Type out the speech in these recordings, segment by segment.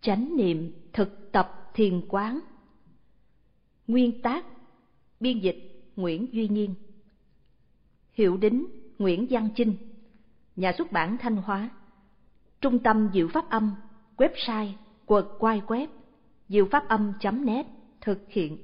Chánh niệm thực tập thiền quán. Nguyên tác, biên dịch Nguyễn Duy Nhiên. Hiệu đính Nguyễn Văn Chinh. Nhà xuất bản Thanh Hóa. Trung tâm Diệu Pháp Âm. Website www diệu-pháp-âm.net. Thực hiện.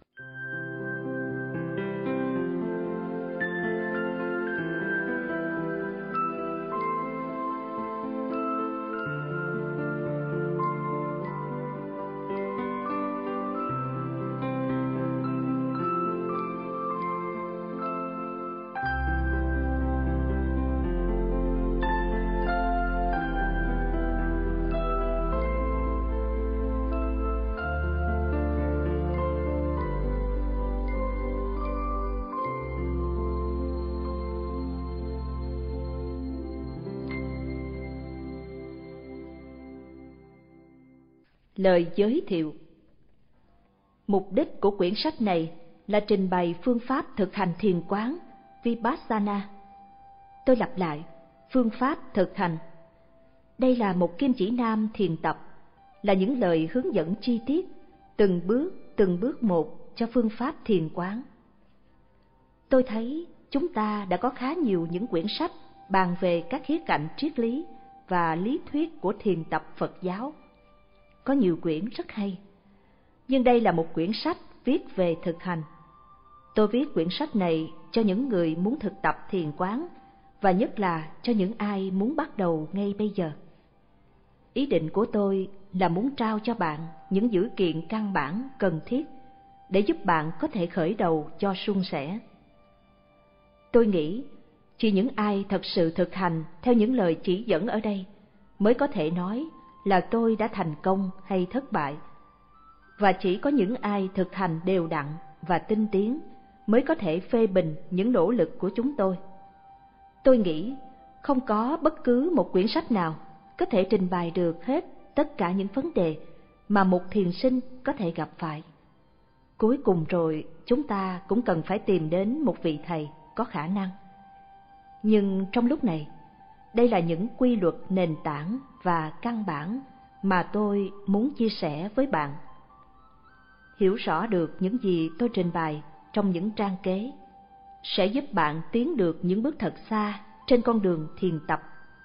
Lời giới thiệu. Mục đích của quyển sách này là trình bày phương pháp thực hành thiền quán Vipassana. Tôi lặp lại, phương pháp thực hành. Đây là một kim chỉ nam thiền tập, là những lời hướng dẫn chi tiết, từng bước một cho phương pháp thiền quán. Tôi thấy chúng ta đã có khá nhiều những quyển sách bàn về các khía cạnh triết lý và lý thuyết của thiền tập Phật giáo. Có nhiều quyển rất hay, nhưng đây là một quyển sách viết về thực hành. Tôi viết quyển sách này cho những người muốn thực tập thiền quán, và nhất là cho những ai muốn bắt đầu ngay bây giờ. Ý định của tôi là muốn trao cho bạn những dữ kiện căn bản cần thiết để giúp bạn có thể khởi đầu cho suôn sẻ. Tôi nghĩ chỉ những ai thật sự thực hành theo những lời chỉ dẫn ở đây mới có thể nói là tôi đã thành công hay thất bại, và chỉ có những ai thực hành đều đặn và tinh tiến mới có thể phê bình những nỗ lực của chúng tôi. Tôi nghĩ không có bất cứ một quyển sách nào có thể trình bày được hết tất cả những vấn đề mà một thiền sinh có thể gặp phải. Cuối cùng rồi, chúng ta cũng cần phải tìm đến một vị thầy có khả năng. Nhưng trong lúc này, đây là những quy luật nền tảng và căn bản mà tôi muốn chia sẻ với bạn. Hiểu rõ được những gì tôi trình bày trong những trang kế sẽ giúp bạn tiến được những bước thật xa trên con đường thiền tập.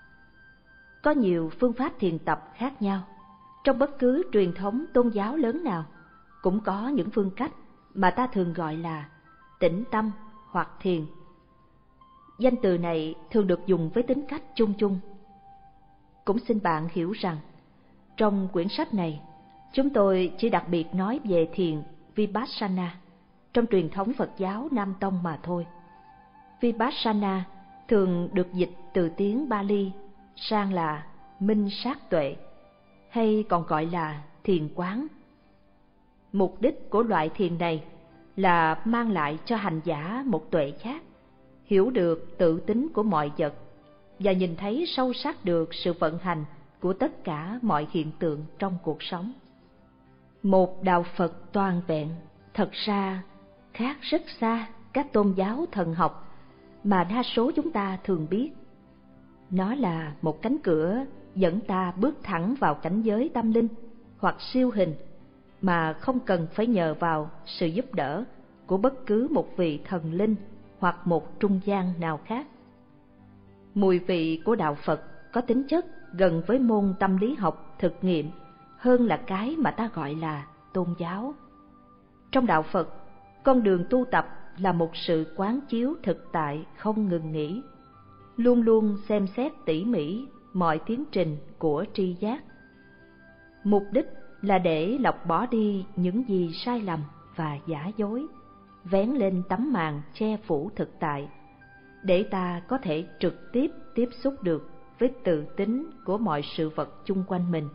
Có nhiều phương pháp thiền tập khác nhau. Trong bất cứ truyền thống tôn giáo lớn nào cũng có những phương cách mà ta thường gọi là tĩnh tâm hoặc thiền. Danh từ này thường được dùng với tính cách chung chung. Cũng xin bạn hiểu rằng, trong quyển sách này, chúng tôi chỉ đặc biệt nói về thiền Vipassana trong truyền thống Phật giáo Nam Tông mà thôi. Vipassana thường được dịch từ tiếng Pali sang là minh sát tuệ, hay còn gọi là thiền quán. Mục đích của loại thiền này là mang lại cho hành giả một tuệ giác, hiểu được tự tính của mọi vật và nhìn thấy sâu sắc được sự vận hành của tất cả mọi hiện tượng trong cuộc sống. Một đạo Phật toàn vẹn thật ra khác rất xa các tôn giáo thần học mà đa số chúng ta thường biết. Nó là một cánh cửa dẫn ta bước thẳng vào cảnh giới tâm linh hoặc siêu hình mà không cần phải nhờ vào sự giúp đỡ của bất cứ một vị thần linh hoặc một trung gian nào khác. Mùi vị của đạo Phật có tính chất gần với môn tâm lý học thực nghiệm hơn là cái mà ta gọi là tôn giáo. Trong đạo Phật, con đường tu tập là một sự quán chiếu thực tại không ngừng nghỉ, luôn luôn xem xét tỉ mỉ mọi tiến trình của tri giác. Mục đích là để lọc bỏ đi những gì sai lầm và giả dối, vén lên tấm màn che phủ thực tại, để ta có thể trực tiếp tiếp xúc được với tự tính của mọi sự vật chung quanh mình.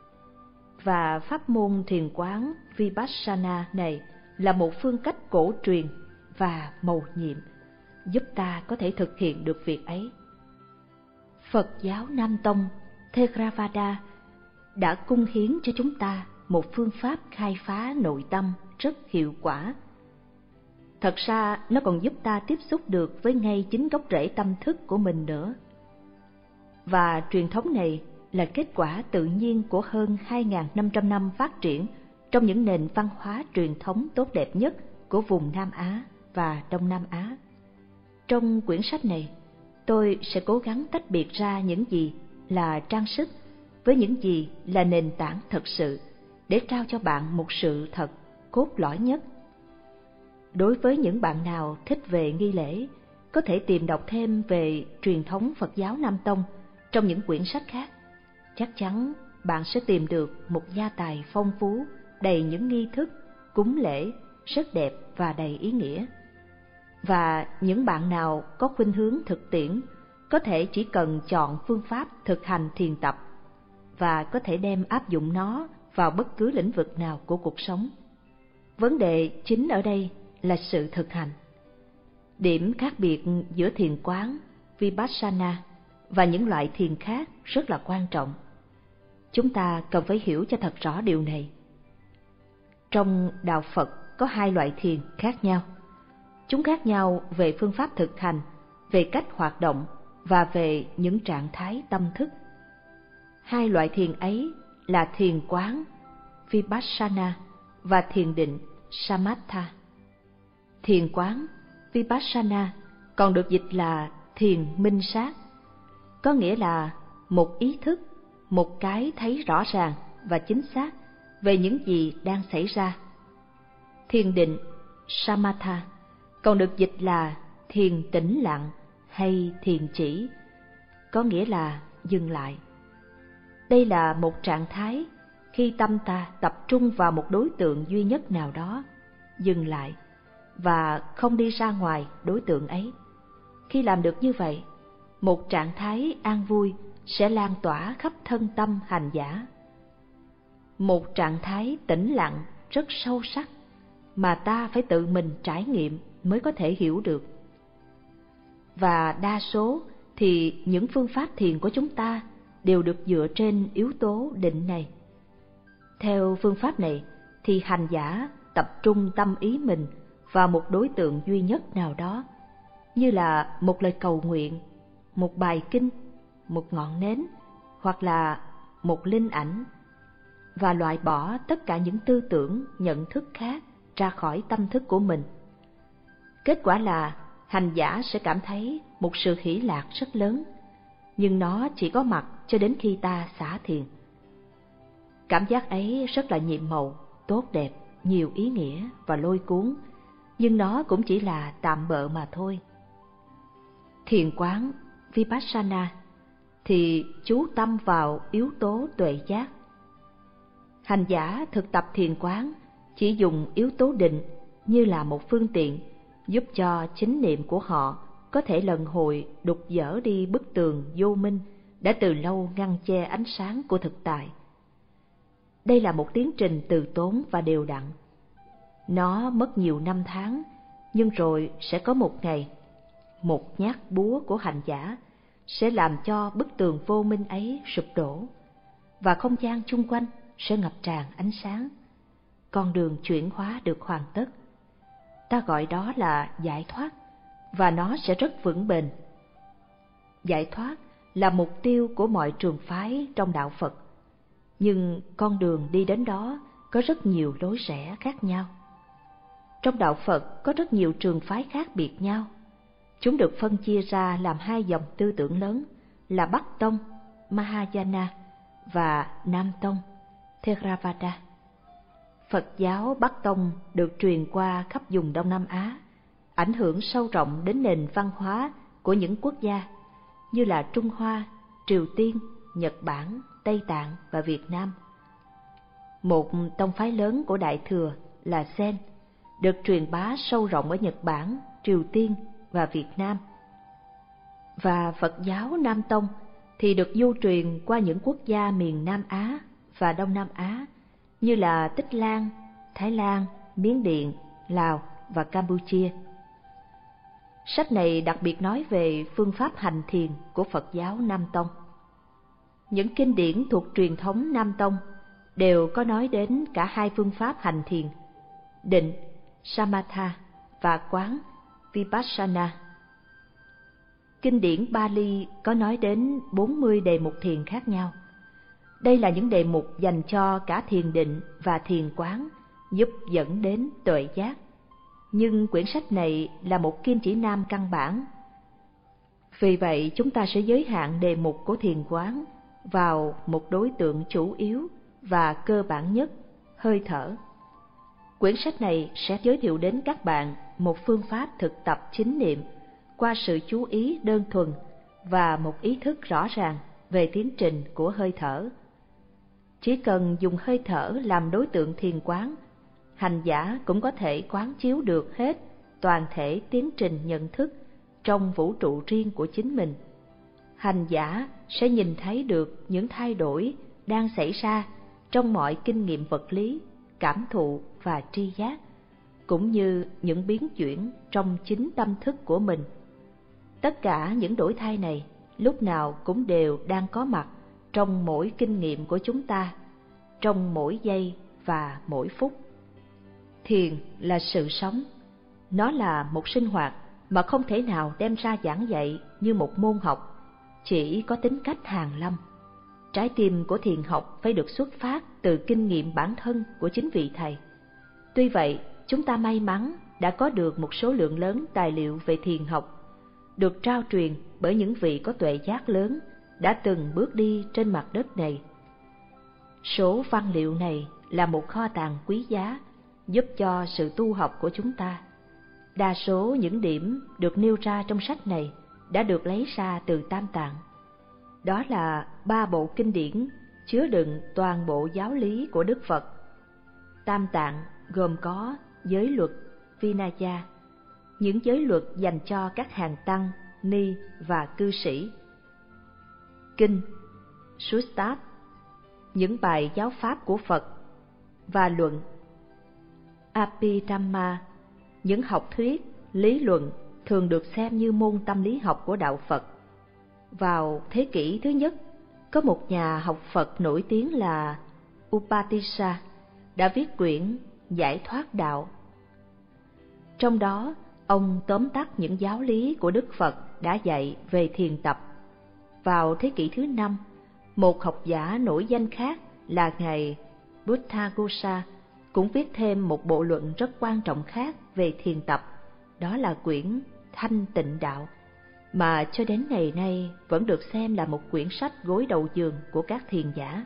Và pháp môn thiền quán Vipassana này là một phương cách cổ truyền và mầu nhiệm, giúp ta có thể thực hiện được việc ấy. Phật giáo Nam Tông Theravada đã cung hiến cho chúng ta một phương pháp khai phá nội tâm rất hiệu quả. Thật ra nó còn giúp ta tiếp xúc được với ngay chính gốc rễ tâm thức của mình nữa. Và truyền thống này là kết quả tự nhiên của hơn 2.500 năm phát triển trong những nền văn hóa truyền thống tốt đẹp nhất của vùng Nam Á và Đông Nam Á. Trong quyển sách này, tôi sẽ cố gắng tách biệt ra những gì là trang sức với những gì là nền tảng thật sự để trao cho bạn một sự thật cốt lõi nhất. Đối với những bạn nào thích về nghi lễ, có thể tìm đọc thêm về truyền thống Phật giáo Nam Tông trong những quyển sách khác. Chắc chắn bạn sẽ tìm được một gia tài phong phú, đầy những nghi thức, cúng lễ, rất đẹp và đầy ý nghĩa. Và những bạn nào có khuynh hướng thực tiễn, có thể chỉ cần chọn phương pháp thực hành thiền tập và có thể đem áp dụng nó vào bất cứ lĩnh vực nào của cuộc sống. Vấn đề chính ở đây là sự thực hành. Điểm khác biệt giữa thiền quán, Vipassana và những loại thiền khác rất là quan trọng. Chúng ta cần phải hiểu cho thật rõ điều này. Trong đạo Phật có hai loại thiền khác nhau. Chúng khác nhau về phương pháp thực hành, về cách hoạt động và về những trạng thái tâm thức. Hai loại thiền ấy là thiền quán, Vipassana, và thiền định, Samatha. Thiền quán, Vipassana, còn được dịch là thiền minh sát, có nghĩa là một ý thức, một cái thấy rõ ràng và chính xác về những gì đang xảy ra. Thiền định, Samatha, còn được dịch là thiền tĩnh lặng hay thiền chỉ, có nghĩa là dừng lại. Đây là một trạng thái khi tâm ta tập trung vào một đối tượng duy nhất nào đó, dừng lại và không đi ra ngoài đối tượng ấy. Khi làm được như vậy, một trạng thái an vui sẽ lan tỏa khắp thân tâm hành giả. Một trạng thái tĩnh lặng rất sâu sắc mà ta phải tự mình trải nghiệm mới có thể hiểu được. Và đa số thì những phương pháp thiền của chúng ta đều được dựa trên yếu tố định này. Theo phương pháp này thì hành giả tập trung tâm ý mình vào một đối tượng duy nhất nào đó, như là một lời cầu nguyện, một bài kinh, một ngọn nến hoặc là một linh ảnh, và loại bỏ tất cả những tư tưởng, nhận thức khác ra khỏi tâm thức của mình. Kết quả là hành giả sẽ cảm thấy một sự hỷ lạc rất lớn, nhưng nó chỉ có mặt cho đến khi ta xả thiền. Cảm giác ấy rất là nhiệm màu, tốt đẹp, nhiều ý nghĩa và lôi cuốn, nhưng nó cũng chỉ là tạm bợ mà thôi. Thiền quán, Vipassana thì chú tâm vào yếu tố tuệ giác. Hành giả thực tập thiền quán chỉ dùng yếu tố định như là một phương tiện giúp cho chánh niệm của họ có thể lần hồi đục dỡ đi bức tường vô minh đã từ lâu ngăn che ánh sáng của thực tại. Đây là một tiến trình từ tốn và đều đặn. Nó mất nhiều năm tháng, nhưng rồi sẽ có một ngày, một nhát búa của hành giả sẽ làm cho bức tường vô minh ấy sụp đổ, và không gian chung quanh sẽ ngập tràn ánh sáng. Con đường chuyển hóa được hoàn tất. Ta gọi đó là giải thoát, và nó sẽ rất vững bền. Giải thoát là mục tiêu của mọi trường phái trong đạo Phật, nhưng con đường đi đến đó có rất nhiều lối rẽ khác nhau. Trong đạo Phật có rất nhiều trường phái khác biệt nhau. Chúng được phân chia ra làm hai dòng tư tưởng lớn là Bắc Tông, Mahayana, và Nam Tông, Theravada. Phật giáo Bắc Tông được truyền qua khắp vùng Đông Nam Á, ảnh hưởng sâu rộng đến nền văn hóa của những quốc gia như là Trung Hoa, Triều Tiên, Nhật Bản, Tây Tạng và Việt Nam. Một tông phái lớn của Đại Thừa là Zen được truyền bá sâu rộng ở Nhật Bản, Triều Tiên và Việt Nam. Và Phật giáo Nam Tông thì được du truyền qua những quốc gia miền Nam Á và Đông Nam Á như là Tích Lan, Thái Lan, Miến Điện, Lào và Campuchia. Sách này đặc biệt nói về phương pháp hành thiền của Phật giáo Nam Tông. Những kinh điển thuộc truyền thống Nam Tông đều có nói đến cả hai phương pháp hành thiền, định, Samatha và quán, Vipassana. Kinh điển Pali có nói đến 40 đề mục thiền khác nhau, Đây là những đề mục dành cho cả thiền định và thiền quán, giúp dẫn đến tuệ giác. Nhưng quyển sách này là một kim chỉ nam căn bản. Vì vậy, chúng ta sẽ giới hạn đề mục của thiền quán vào một đối tượng chủ yếu và cơ bản nhất, hơi thở. Quyển sách này sẽ giới thiệu đến các bạn một phương pháp thực tập chánh niệm qua sự chú ý đơn thuần và một ý thức rõ ràng về tiến trình của hơi thở. Chỉ cần dùng hơi thở làm đối tượng thiền quán, hành giả cũng có thể quán chiếu được hết toàn thể tiến trình nhận thức trong vũ trụ riêng của chính mình. Hành giả sẽ nhìn thấy được những thay đổi đang xảy ra trong mọi kinh nghiệm vật lý, cảm thụ và tri giác, cũng như những biến chuyển trong chính tâm thức của mình. Tất cả những đổi thay này lúc nào cũng đều đang có mặt trong mỗi kinh nghiệm của chúng ta, trong mỗi giây và mỗi phút. Thiền là sự sống, nó là một sinh hoạt mà không thể nào đem ra giảng dạy như một môn học, chỉ có tính cách hàn lâm. Trái tim của thiền học phải được xuất phát từ kinh nghiệm bản thân của chính vị thầy. Tuy vậy, chúng ta may mắn đã có được một số lượng lớn tài liệu về thiền học, được trao truyền bởi những vị có tuệ giác lớn đã từng bước đi trên mặt đất này. Số văn liệu này là một kho tàng quý giá giúp cho sự tu học của chúng ta. Đa số những điểm được nêu ra trong sách này đã được lấy ra từ Tam Tạng. Đó là 3 bộ kinh điển chứa đựng toàn bộ giáo lý của Đức Phật. Tam Tạng gồm có giới luật Vinaya, những giới luật dành cho các hàng tăng, ni và cư sĩ. Kinh Sutta, những bài giáo pháp của Phật, và luận Abhidhamma, những học thuyết, lý luận thường được xem như môn tâm lý học của đạo Phật. Vào thế kỷ thứ nhất, có một nhà học Phật nổi tiếng là Upatissa đã viết quyển Giải thoát đạo. Trong đó, ông tóm tắt những giáo lý của Đức Phật đã dạy về thiền tập. Vào thế kỷ thứ năm, một học giả nổi danh khác là Ngài Buddhaghosa cũng viết thêm một bộ luận rất quan trọng khác về thiền tập, đó là quyển Thanh Tịnh Đạo, mà cho đến ngày nay vẫn được xem là một quyển sách gối đầu giường của các thiền giả.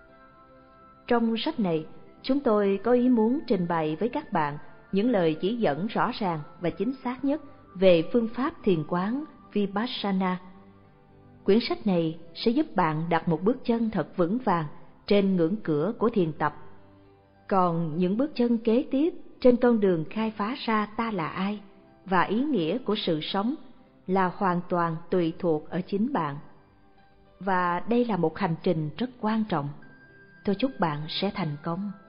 Trong sách này, chúng tôi có ý muốn trình bày với các bạn những lời chỉ dẫn rõ ràng và chính xác nhất về phương pháp thiền quán Vipassana. Quyển sách này sẽ giúp bạn đặt một bước chân thật vững vàng trên ngưỡng cửa của thiền tập. Còn những bước chân kế tiếp trên con đường khai phá ra ta là ai và ý nghĩa của sự sống là hoàn toàn tùy thuộc ở chính bạn. Và đây là một hành trình rất quan trọng. Tôi chúc bạn sẽ thành công.